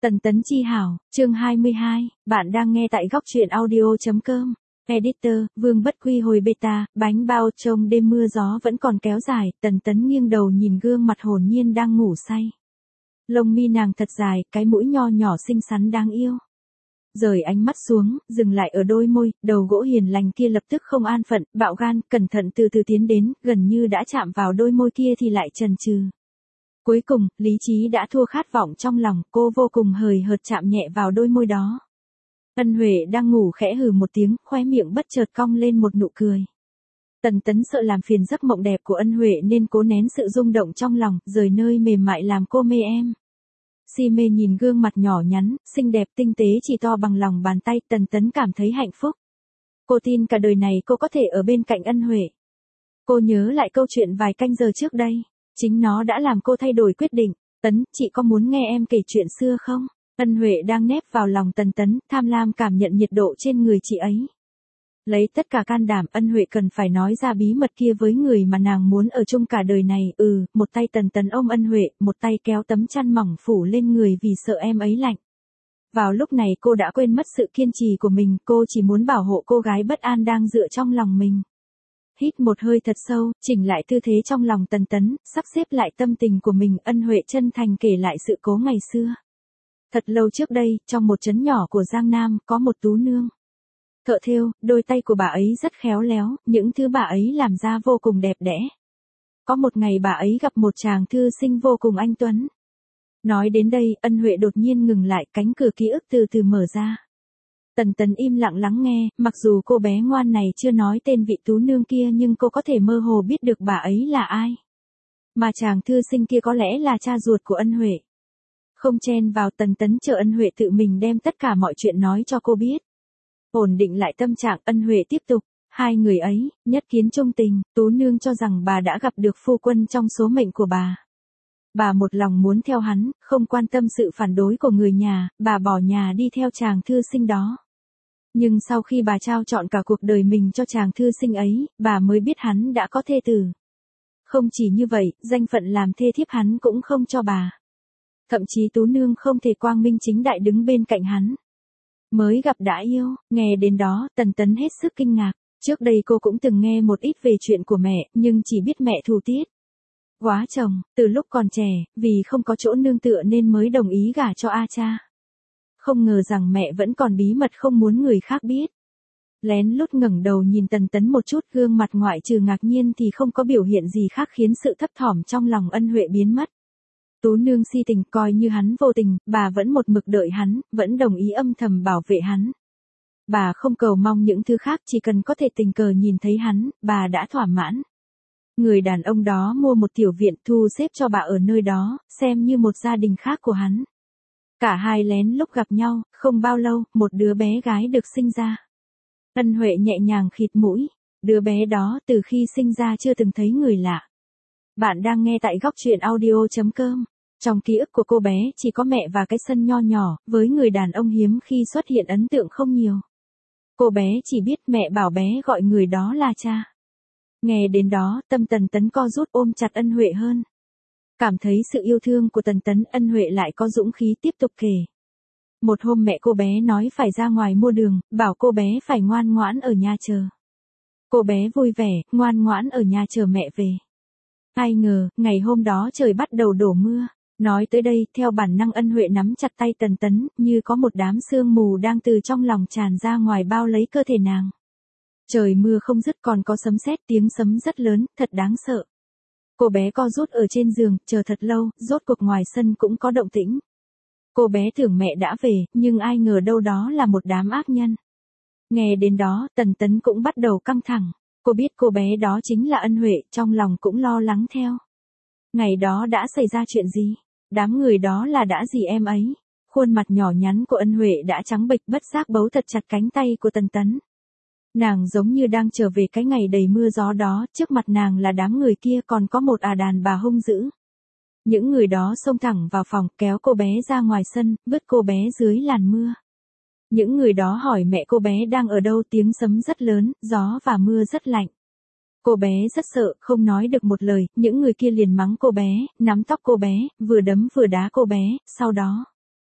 Tần Tấn Chi hảo, chương 22, bạn đang nghe tại góc truyện audio.com. Editor, Vương Bất Quy hồi beta, bánh bao trong đêm mưa gió vẫn còn kéo dài, Tần Tấn nghiêng đầu nhìn gương mặt hồn nhiên đang ngủ say. Lông mi nàng thật dài, cái mũi nho nhỏ xinh xắn đáng yêu. Rời ánh mắt xuống, dừng lại ở đôi môi, đầu gỗ hiền lành kia lập tức không an phận, bạo gan, cẩn thận từ từ tiến đến, gần như đã chạm vào đôi môi kia thì lại chần chừ. Cuối cùng, lý trí đã thua khát vọng trong lòng, cô vô cùng hời hợt chạm nhẹ vào đôi môi đó. Ân Huệ đang ngủ khẽ hừ một tiếng, khóe miệng bất chợt cong lên một nụ cười. Tần Tấn sợ làm phiền giấc mộng đẹp của Ân Huệ nên cố nén sự rung động trong lòng, rời nơi mềm mại làm cô mê em. Si mê nhìn gương mặt nhỏ nhắn, xinh đẹp tinh tế chỉ to bằng lòng bàn tay, Tần Tấn cảm thấy hạnh phúc. Cô tin cả đời này cô có thể ở bên cạnh Ân Huệ. Cô nhớ lại câu chuyện vài canh giờ trước đây. Chính nó đã làm cô thay đổi quyết định. Tấn, chị có muốn nghe em kể chuyện xưa không? Ân Huệ đang nép vào lòng Tần Tấn, tham lam cảm nhận nhiệt độ trên người chị ấy. Lấy tất cả can đảm, Ân Huệ cần phải nói ra bí mật kia với người mà nàng muốn ở chung cả đời này. Một tay Tần Tấn ôm Ân Huệ, một tay kéo tấm chăn mỏng phủ lên người vì sợ em ấy lạnh. Vào lúc này cô đã quên mất sự kiên trì của mình, cô chỉ muốn bảo hộ cô gái bất an đang dựa trong lòng mình. Hít một hơi thật sâu, chỉnh lại tư thế trong lòng Tần Tấn, sắp xếp lại tâm tình của mình, Ân Huệ chân thành kể lại sự cố ngày xưa. Thật lâu trước đây, trong một trấn nhỏ của Giang Nam, có một tú nương. Thợ thêu, đôi tay của bà ấy rất khéo léo, những thứ bà ấy làm ra vô cùng đẹp đẽ. Có một ngày bà ấy gặp một chàng thư sinh vô cùng anh tuấn. Nói đến đây, Ân Huệ đột nhiên ngừng lại, cánh cửa ký ức từ từ mở ra. Tần Tấn im lặng lắng nghe, mặc dù cô bé ngoan này chưa nói tên vị tú nương kia nhưng cô có thể mơ hồ biết được bà ấy là ai. Mà chàng thư sinh kia có lẽ là cha ruột của Ân Huệ. Không chen vào, Tần Tấn chờ Ân Huệ tự mình đem tất cả mọi chuyện nói cho cô biết. Ổn định lại tâm trạng, Ân Huệ tiếp tục. Hai người ấy, nhất kiến chung tình, tú nương cho rằng bà đã gặp được phu quân trong số mệnh của bà. Bà một lòng muốn theo hắn, không quan tâm sự phản đối của người nhà, bà bỏ nhà đi theo chàng thư sinh đó. Nhưng sau khi bà trao trọn cả cuộc đời mình cho chàng thư sinh ấy, bà mới biết hắn đã có thê tử. Không chỉ như vậy, danh phận làm thê thiếp hắn cũng không cho bà. Thậm chí tú nương không thể quang minh chính đại đứng bên cạnh hắn. Mới gặp đã yêu, nghe đến đó, Tần Tấn hết sức kinh ngạc. Trước đây cô cũng từng nghe một ít về chuyện của mẹ, nhưng chỉ biết mẹ thù tiết. Quá chồng, từ lúc còn trẻ, vì không có chỗ nương tựa nên mới đồng ý gả cho A Cha. Không ngờ rằng mẹ vẫn còn bí mật không muốn người khác biết. Lén lút ngẩng đầu nhìn Tần Tấn một chút, gương mặt ngoại trừ ngạc nhiên thì không có biểu hiện gì khác khiến sự thấp thỏm trong lòng Ân Huệ biến mất. Tú nương si tình, coi như hắn vô tình, bà vẫn một mực đợi hắn, vẫn đồng ý âm thầm bảo vệ hắn. Bà không cầu mong những thứ khác, chỉ cần có thể tình cờ nhìn thấy hắn, bà đã thỏa mãn. Người đàn ông đó mua một tiểu viện thu xếp cho bà ở nơi đó, xem như một gia đình khác của hắn. Cả hai lén lúc gặp nhau, không bao lâu, một đứa bé gái được sinh ra. Ân Huệ nhẹ nhàng khịt mũi, đứa bé đó từ khi sinh ra chưa từng thấy người lạ. Bạn đang nghe tại góc truyện audio.com. Trong ký ức của cô bé chỉ có mẹ và cái sân nho nhỏ, với người đàn ông hiếm khi xuất hiện ấn tượng không nhiều. Cô bé chỉ biết mẹ bảo bé gọi người đó là cha. Nghe đến đó, tâm Tần Tấn co rút ôm chặt Ân Huệ hơn. Cảm thấy sự yêu thương của Tần Tấn, Ân Huệ lại có dũng khí tiếp tục kể. Một hôm mẹ cô bé nói phải ra ngoài mua đường, bảo cô bé phải ngoan ngoãn ở nhà chờ. Cô bé vui vẻ, ngoan ngoãn ở nhà chờ mẹ về. Ai ngờ, ngày hôm đó trời bắt đầu đổ mưa. Nói tới đây, theo bản năng Ân Huệ nắm chặt tay Tần Tấn, như có một đám sương mù đang từ trong lòng tràn ra ngoài bao lấy cơ thể nàng. Trời mưa không dứt, còn có sấm sét, tiếng sấm rất lớn, thật đáng sợ. Cô bé co rút ở trên giường, chờ thật lâu, rốt cuộc ngoài sân cũng có động tĩnh. Cô bé tưởng mẹ đã về, nhưng ai ngờ đâu đó là một đám ác nhân. Nghe đến đó, Tần Tấn cũng bắt đầu căng thẳng. Cô biết cô bé đó chính là Ân Huệ, trong lòng cũng lo lắng theo. Ngày đó đã xảy ra chuyện gì? Đám người đó là đã gì em ấy? Khuôn mặt nhỏ nhắn của Ân Huệ đã trắng bệch, bất giác bấu thật chặt cánh tay của Tần Tấn. Nàng giống như đang trở về cái ngày đầy mưa gió đó, trước mặt nàng là đám người kia, còn có một đàn bà hung dữ. Những người đó xông thẳng vào phòng, kéo cô bé ra ngoài sân, vứt cô bé dưới làn mưa. Những người đó hỏi mẹ cô bé đang ở đâu, tiếng sấm rất lớn, gió và mưa rất lạnh. Cô bé rất sợ, không nói được một lời, những người kia liền mắng cô bé, nắm tóc cô bé, vừa đấm vừa đá cô bé, sau đó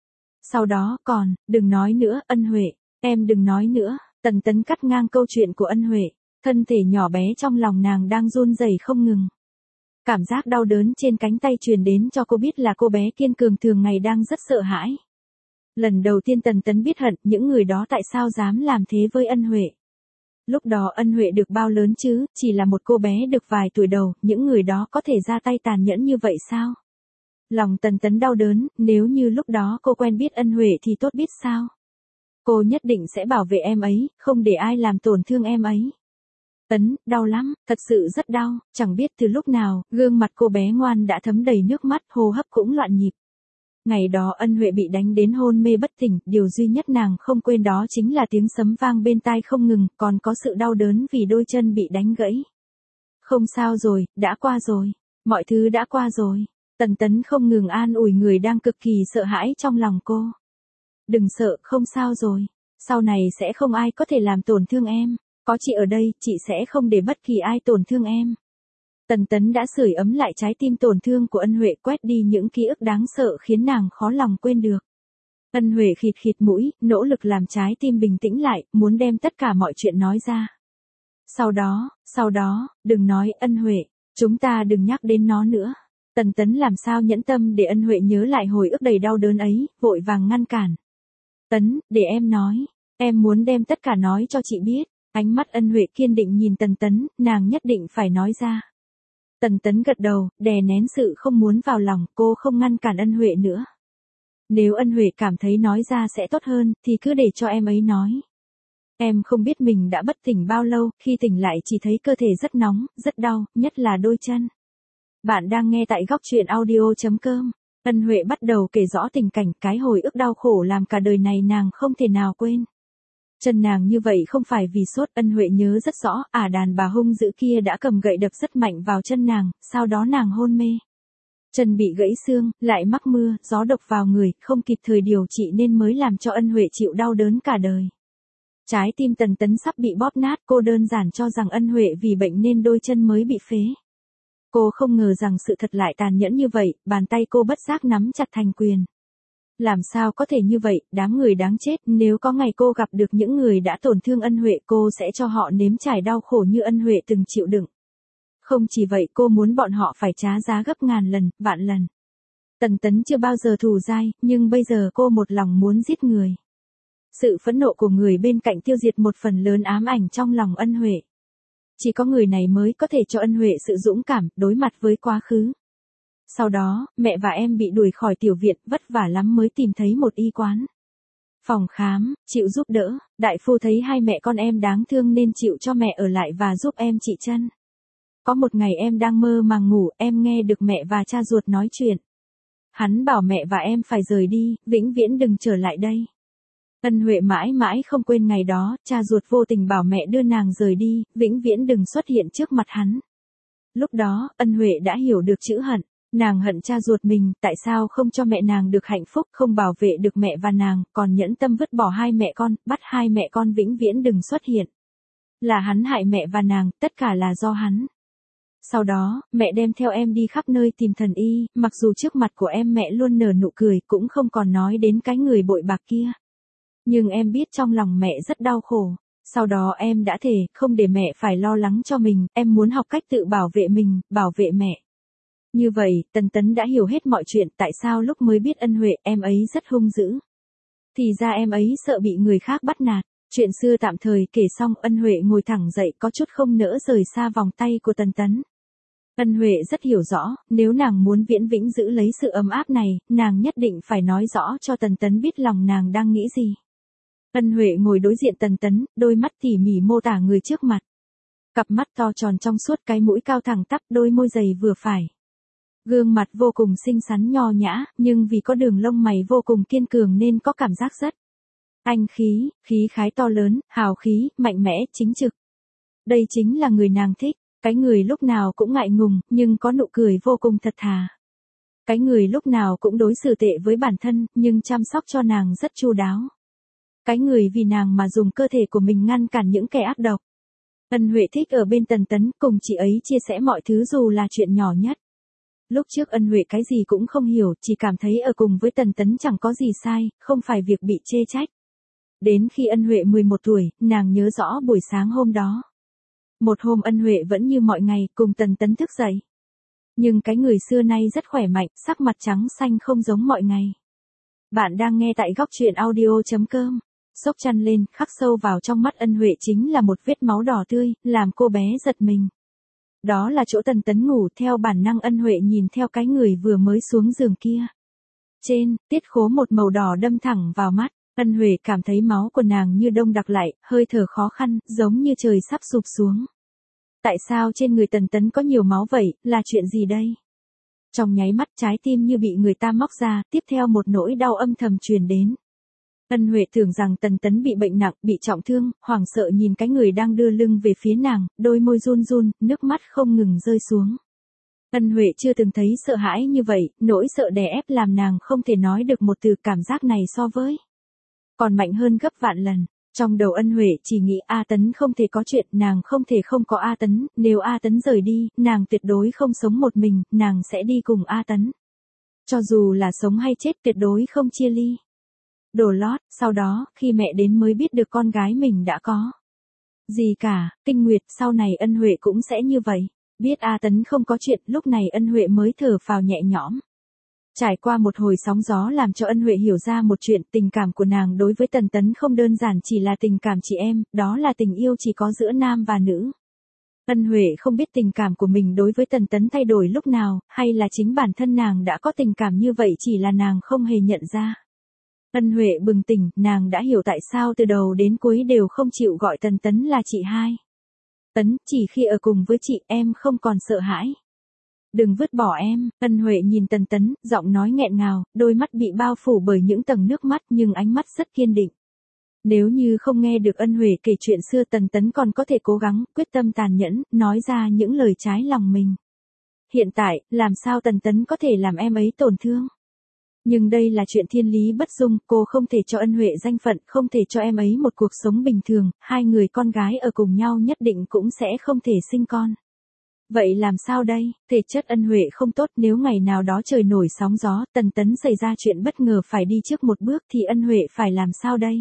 Sau đó còn, đừng nói nữa, Ân Huệ, em đừng nói nữa, Tần Tấn cắt ngang câu chuyện của Ân Huệ, thân thể nhỏ bé trong lòng nàng đang run rẩy không ngừng. Cảm giác đau đớn trên cánh tay truyền đến cho cô biết là cô bé kiên cường thường ngày đang rất sợ hãi. Lần đầu tiên Tần Tấn biết hận những người đó tại sao dám làm thế với Ân Huệ. Lúc đó Ân Huệ được bao lớn chứ, chỉ là một cô bé được vài tuổi đầu, những người đó có thể ra tay tàn nhẫn như vậy sao? Lòng Tần Tấn đau đớn, nếu như lúc đó cô quen biết Ân Huệ thì tốt biết sao? Cô nhất định sẽ bảo vệ em ấy, không để ai làm tổn thương em ấy. Tấn, đau lắm, thật sự rất đau, chẳng biết từ lúc nào, gương mặt cô bé ngoan đã thấm đầy nước mắt, hô hấp cũng loạn nhịp. Ngày đó Ân Huệ bị đánh đến hôn mê bất tỉnh, điều duy nhất nàng không quên đó chính là tiếng sấm vang bên tai không ngừng, còn có sự đau đớn vì đôi chân bị đánh gãy. Không sao rồi, đã qua rồi, mọi thứ đã qua rồi. Tần Tấn không ngừng an ủi người đang cực kỳ sợ hãi trong lòng cô. Đừng sợ, không sao rồi, sau này sẽ không ai có thể làm tổn thương em, có chị ở đây, chị sẽ không để bất kỳ ai tổn thương em. Tần Tấn đã sưởi ấm lại trái tim tổn thương của Ân Huệ, quét đi những ký ức đáng sợ khiến nàng khó lòng quên được. Ân Huệ khịt khịt mũi, nỗ lực làm trái tim bình tĩnh lại, muốn đem tất cả mọi chuyện nói ra. Sau đó, đừng nói, Ân Huệ, chúng ta đừng nhắc đến nó nữa. Tần Tấn làm sao nhẫn tâm để Ân Huệ nhớ lại hồi ức đầy đau đớn ấy, vội vàng ngăn cản. Tấn, để em nói, em muốn đem tất cả nói cho chị biết. Ánh mắt Ân Huệ kiên định nhìn Tần Tấn, nàng nhất định phải nói ra. Tần Tấn gật đầu, đè nén sự không muốn vào lòng, cô không ngăn cản Ân Huệ nữa. Nếu Ân Huệ cảm thấy nói ra sẽ tốt hơn, thì cứ để cho em ấy nói. Em không biết mình đã bất tỉnh bao lâu, khi tỉnh lại chỉ thấy cơ thể rất nóng, rất đau, nhất là đôi chân. Bạn đang nghe tại góc truyện audio.com. Ân Huệ bắt đầu kể rõ tình cảnh, cái hồi ức đau khổ làm cả đời này nàng không thể nào quên. Chân nàng như vậy không phải vì sốt, Ân Huệ nhớ rất rõ, đàn bà hung dữ kia đã cầm gậy đập rất mạnh vào chân nàng, sau đó nàng hôn mê. Chân bị gãy xương, lại mắc mưa, gió độc vào người, không kịp thời điều trị nên mới làm cho Ân Huệ chịu đau đớn cả đời. Trái tim Tần Tấn sắp bị bóp nát, cô đơn giản cho rằng Ân Huệ vì bệnh nên đôi chân mới bị phế. Cô không ngờ rằng sự thật lại tàn nhẫn như vậy, bàn tay cô bất giác nắm chặt thành quyền. Làm sao có thể như vậy, đám người đáng chết, nếu có ngày cô gặp được những người đã tổn thương Ân Huệ cô sẽ cho họ nếm trải đau khổ như Ân Huệ từng chịu đựng. Không chỉ vậy cô muốn bọn họ phải trả giá gấp ngàn lần, vạn lần. Tần Tấn chưa bao giờ thù dai, nhưng bây giờ cô một lòng muốn giết người. Sự phẫn nộ của người bên cạnh tiêu diệt một phần lớn ám ảnh trong lòng Ân Huệ. Chỉ có người này mới có thể cho Ân Huệ sự dũng cảm, đối mặt với quá khứ. Sau đó, mẹ và em bị đuổi khỏi tiểu viện, vất vả lắm mới tìm thấy một y quán. Phòng khám, chịu giúp đỡ, đại phu thấy hai mẹ con em đáng thương nên chịu cho mẹ ở lại và giúp em trị chân. Có một ngày em đang mơ màng ngủ, em nghe được mẹ và cha ruột nói chuyện. Hắn bảo mẹ và em phải rời đi, vĩnh viễn đừng trở lại đây. Ân Huệ mãi mãi không quên ngày đó, cha ruột vô tình bảo mẹ đưa nàng rời đi, vĩnh viễn đừng xuất hiện trước mặt hắn. Lúc đó, Ân Huệ đã hiểu được chữ hận. Nàng hận cha ruột mình, tại sao không cho mẹ nàng được hạnh phúc, không bảo vệ được mẹ và nàng, còn nhẫn tâm vứt bỏ hai mẹ con, bắt hai mẹ con vĩnh viễn đừng xuất hiện. Là hắn hại mẹ và nàng, tất cả là do hắn. Sau đó, mẹ đem theo em đi khắp nơi tìm thần y, mặc dù trước mặt của em mẹ luôn nở nụ cười, cũng không còn nói đến cái người bội bạc kia. Nhưng em biết trong lòng mẹ rất đau khổ. Sau đó em đã thề, không để mẹ phải lo lắng cho mình, em muốn học cách tự bảo vệ mình, bảo vệ mẹ. Như vậy, Tần Tấn đã hiểu hết mọi chuyện, tại sao lúc mới biết Ân Huệ, em ấy rất hung dữ. Thì ra em ấy sợ bị người khác bắt nạt. Chuyện xưa tạm thời kể xong, Ân Huệ ngồi thẳng dậy có chút không nỡ rời xa vòng tay của Tần Tấn. Ân Huệ rất hiểu rõ, nếu nàng muốn viễn vĩnh giữ lấy sự ấm áp này, nàng nhất định phải nói rõ cho Tần Tấn biết lòng nàng đang nghĩ gì. Ân Huệ ngồi đối diện Tần Tấn, đôi mắt tỉ mỉ mô tả người trước mặt. Cặp mắt to tròn trong suốt, cái mũi cao thẳng tắp, đôi môi dày vừa phải. Gương mặt vô cùng xinh xắn nho nhã, nhưng vì có đường lông mày vô cùng kiên cường nên có cảm giác rất anh khí, khí khái to lớn, hào khí, mạnh mẽ, chính trực. Đây chính là người nàng thích, cái người lúc nào cũng ngại ngùng, nhưng có nụ cười vô cùng thật thà. Cái người lúc nào cũng đối xử tệ với bản thân, nhưng chăm sóc cho nàng rất chu đáo. Cái người vì nàng mà dùng cơ thể của mình ngăn cản những kẻ ác độc. Ân Huệ thích ở bên Tần Tấn, cùng chị ấy chia sẻ mọi thứ dù là chuyện nhỏ nhất. Lúc trước Ân Huệ cái gì cũng không hiểu, chỉ cảm thấy ở cùng với Tần Tấn chẳng có gì sai, không phải việc bị chê trách. Đến khi Ân Huệ 11 tuổi, nàng nhớ rõ buổi sáng hôm đó. Một hôm Ân Huệ vẫn như mọi ngày, cùng Tần Tấn thức dậy. Nhưng cái người xưa nay rất khỏe mạnh, sắc mặt trắng xanh không giống mọi ngày. Bạn đang nghe tại góc truyện audio.com. Xốc chăn lên, khắc sâu vào trong mắt Ân Huệ chính là một vết máu đỏ tươi, làm cô bé giật mình. Đó là chỗ Tần Tấn ngủ, theo bản năng Ân Huệ nhìn theo cái người vừa mới xuống giường kia. Trên, tiết khố một màu đỏ đâm thẳng vào mắt, Ân Huệ cảm thấy máu của nàng như đông đặc lại, hơi thở khó khăn, giống như trời sắp sụp xuống. Tại sao trên người Tần Tấn có nhiều máu vậy, là chuyện gì đây? Trong nháy mắt trái tim như bị người ta móc ra, tiếp theo một nỗi đau âm thầm truyền đến. Ân Huệ tưởng rằng Tần Tấn bị bệnh nặng, bị trọng thương, hoảng sợ nhìn cái người đang đưa lưng về phía nàng, đôi môi run run, nước mắt không ngừng rơi xuống. Ân Huệ chưa từng thấy sợ hãi như vậy, nỗi sợ đè ép làm nàng không thể nói được một từ, cảm giác này so với còn mạnh hơn gấp vạn lần. Trong đầu Ân Huệ chỉ nghĩ A Tấn không thể có chuyện, nàng không thể không có A Tấn, nếu A Tấn rời đi, nàng tuyệt đối không sống một mình, nàng sẽ đi cùng A Tấn. Cho dù là sống hay chết tuyệt đối không chia ly. Đồ lót, sau đó, khi mẹ đến mới biết được con gái mình đã có gì cả, kinh nguyệt, sau này Ân Huệ cũng sẽ như vậy. Biết A Tấn không có chuyện, lúc này Ân Huệ mới thở phào nhẹ nhõm. Trải qua một hồi sóng gió làm cho Ân Huệ hiểu ra một chuyện, tình cảm của nàng đối với Tần Tấn không đơn giản chỉ là tình cảm chị em, đó là tình yêu chỉ có giữa nam và nữ. Ân Huệ không biết tình cảm của mình đối với Tần Tấn thay đổi lúc nào, hay là chính bản thân nàng đã có tình cảm như vậy chỉ là nàng không hề nhận ra. Ân Huệ bừng tỉnh, nàng đã hiểu tại sao từ đầu đến cuối đều không chịu gọi Tần Tấn là chị hai. Tấn, chỉ khi ở cùng với chị em không còn sợ hãi. Đừng vứt bỏ em, Ân Huệ nhìn Tần Tấn, giọng nói nghẹn ngào, đôi mắt bị bao phủ bởi những tầng nước mắt nhưng ánh mắt rất kiên định. Nếu như không nghe được Ân Huệ kể chuyện xưa Tần Tấn còn có thể cố gắng, quyết tâm tàn nhẫn, nói ra những lời trái lòng mình. Hiện tại, làm sao Tần Tấn có thể làm em ấy tổn thương? Nhưng đây là chuyện thiên lý bất dung, cô không thể cho Ân Huệ danh phận, không thể cho em ấy một cuộc sống bình thường, hai người con gái ở cùng nhau nhất định cũng sẽ không thể sinh con. Vậy làm sao đây, thể chất Ân Huệ không tốt, nếu ngày nào đó trời nổi sóng gió, Tần Tấn xảy ra chuyện bất ngờ phải đi trước một bước thì Ân Huệ phải làm sao đây?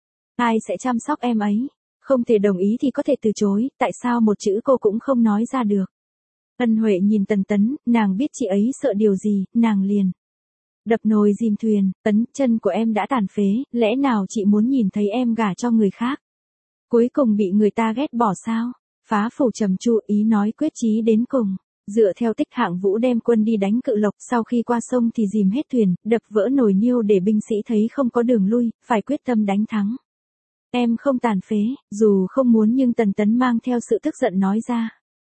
Ai sẽ chăm sóc em ấy? Không thể đồng ý thì có thể từ chối, tại sao một chữ cô cũng không nói ra được? Ân Huệ nhìn Tần Tấn, nàng biết chị ấy sợ điều gì, nàng liền đập nồi dìm thuyền. Tấn, chân của em đã tàn phế, lẽ nào chị muốn nhìn thấy em gả cho người khác? Cuối cùng bị người ta ghét bỏ sao? Phá phủ trầm tru, ý nói quyết chí đến cùng. Dựa theo tích Hạng Vũ đem quân đi đánh Cự Lộc, sau khi qua sông thì dìm hết thuyền, đập vỡ nồi niêu để binh sĩ thấy không có đường lui, phải quyết tâm đánh thắng. Em không tàn phế, dù không muốn nhưng Tần Tấn mang theo sự tức giận nói ra.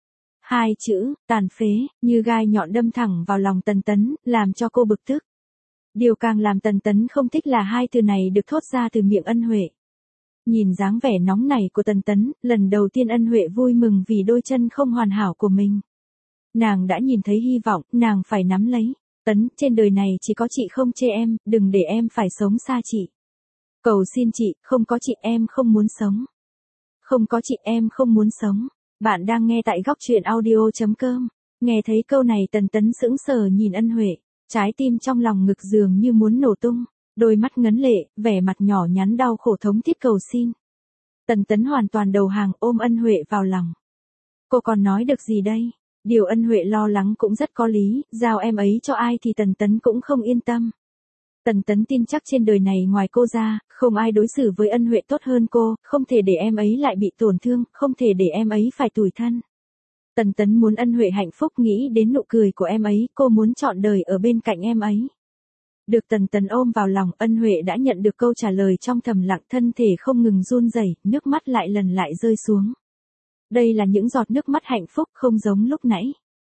Hai chữ, tàn phế, như gai nhọn đâm thẳng vào lòng Tần Tấn, làm cho cô bực tức. Điều càng làm Tần Tấn không thích là hai từ này được thốt ra từ miệng Ân Huệ. Nhìn dáng vẻ nóng nảy của Tần Tấn, lần đầu tiên Ân Huệ vui mừng vì đôi chân không hoàn hảo của mình. Nàng đã nhìn thấy hy vọng, nàng phải nắm lấy. Tấn, trên đời này chỉ có chị không chê em, đừng để em phải sống xa chị. Cầu xin chị, không có chị em không muốn sống. Không có chị em không muốn sống. Bạn đang nghe tại góc truyện audio.com. Nghe thấy câu này Tần Tấn sững sờ nhìn Ân Huệ. Trái tim trong lòng ngực dường như muốn nổ tung. Đôi mắt ngấn lệ, vẻ mặt nhỏ nhắn đau khổ thống thiết cầu xin. Tần Tấn hoàn toàn đầu hàng, ôm Ân Huệ vào lòng. Cô còn nói được gì đây? Điều Ân Huệ lo lắng cũng rất có lý, giao em ấy cho ai thì Tần Tấn cũng không yên tâm. Tần Tấn tin chắc trên đời này ngoài cô ra, không ai đối xử với Ân Huệ tốt hơn cô, không thể để em ấy lại bị tổn thương, không thể để em ấy phải tủi thân. Tần Tấn muốn Ân Huệ hạnh phúc, nghĩ đến nụ cười của em ấy, cô muốn trọn đời ở bên cạnh em ấy. Được Tần Tấn ôm vào lòng, Ân Huệ đã nhận được câu trả lời trong thầm lặng, thân thể không ngừng run rẩy, nước mắt lại lần lại rơi xuống. Đây là những giọt nước mắt hạnh phúc, không giống lúc nãy.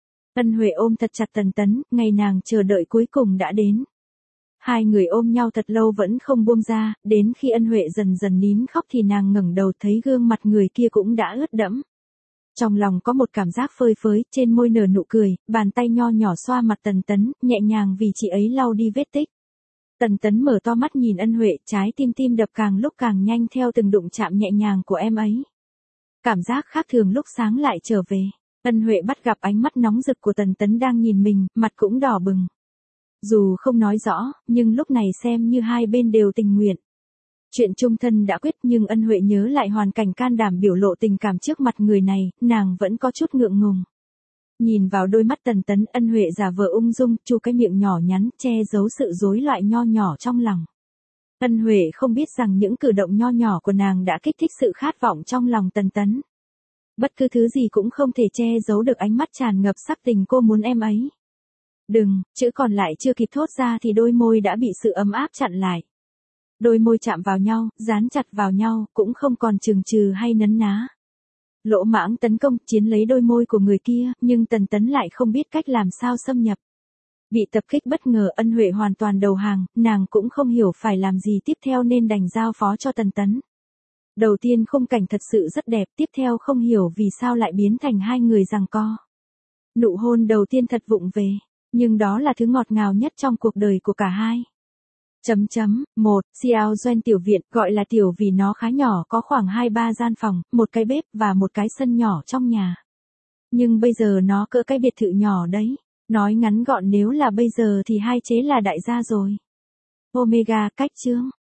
Ân Huệ ôm thật chặt Tần Tấn, ngày nàng chờ đợi cuối cùng đã đến. Hai người ôm nhau thật lâu vẫn không buông ra, đến khi Ân Huệ dần dần nín khóc thì nàng ngẩng đầu thấy gương mặt người kia cũng đã ướt đẫm. Trong lòng có một cảm giác phơi phới, trên môi nở nụ cười, bàn tay nho nhỏ xoa mặt Tần Tấn, nhẹ nhàng vì chị ấy lau đi vết tích. Tần Tấn mở to mắt nhìn Ân Huệ, trái tim đập càng lúc càng nhanh theo từng đụng chạm nhẹ nhàng của em ấy. Cảm giác khác thường lúc sáng lại trở về. Ân Huệ bắt gặp ánh mắt nóng rực của Tần Tấn đang nhìn mình, mặt cũng đỏ bừng. Dù không nói rõ, nhưng lúc này xem như hai bên đều tình nguyện. Chuyện chung thân đã quyết nhưng Ân Huệ nhớ lại hoàn cảnh can đảm biểu lộ tình cảm trước mặt người này, nàng vẫn có chút ngượng ngùng. Nhìn vào đôi mắt Tần Tấn, Ân Huệ giả vờ ung dung, chu cái miệng nhỏ nhắn, che giấu sự rối loạn nho nhỏ trong lòng. Ân Huệ không biết rằng những cử động nho nhỏ của nàng đã kích thích sự khát vọng trong lòng Tần Tấn. Bất cứ thứ gì cũng không thể che giấu được ánh mắt tràn ngập sắc tình cô muốn em ấy. Đừng, chữ còn lại chưa kịp thốt ra thì đôi môi đã bị sự ấm áp chặn lại. Đôi môi chạm vào nhau, dán chặt vào nhau, cũng không còn chừng chừ hay nấn ná. Lỗ mãng tấn công, chiến lấy đôi môi của người kia, nhưng Tần Tấn lại không biết cách làm sao xâm nhập. Bị tập kích bất ngờ, Ân Huệ hoàn toàn đầu hàng, nàng cũng không hiểu phải làm gì tiếp theo nên đành giao phó cho Tần Tấn. Đầu tiên khung cảnh thật sự rất đẹp, tiếp theo không hiểu vì sao lại biến thành hai người giằng co. Nụ hôn đầu tiên thật vụng về, nhưng đó là thứ ngọt ngào nhất trong cuộc đời của cả hai. 1. Xiao Doanh tiểu viện, gọi là tiểu vì nó khá nhỏ, có khoảng 2-3 gian phòng, một cái bếp và một cái sân nhỏ trong nhà. Nhưng bây giờ nó cỡ cái biệt thự nhỏ đấy. Nói ngắn gọn nếu là bây giờ thì hai chế là đại gia rồi. Omega, cách chương.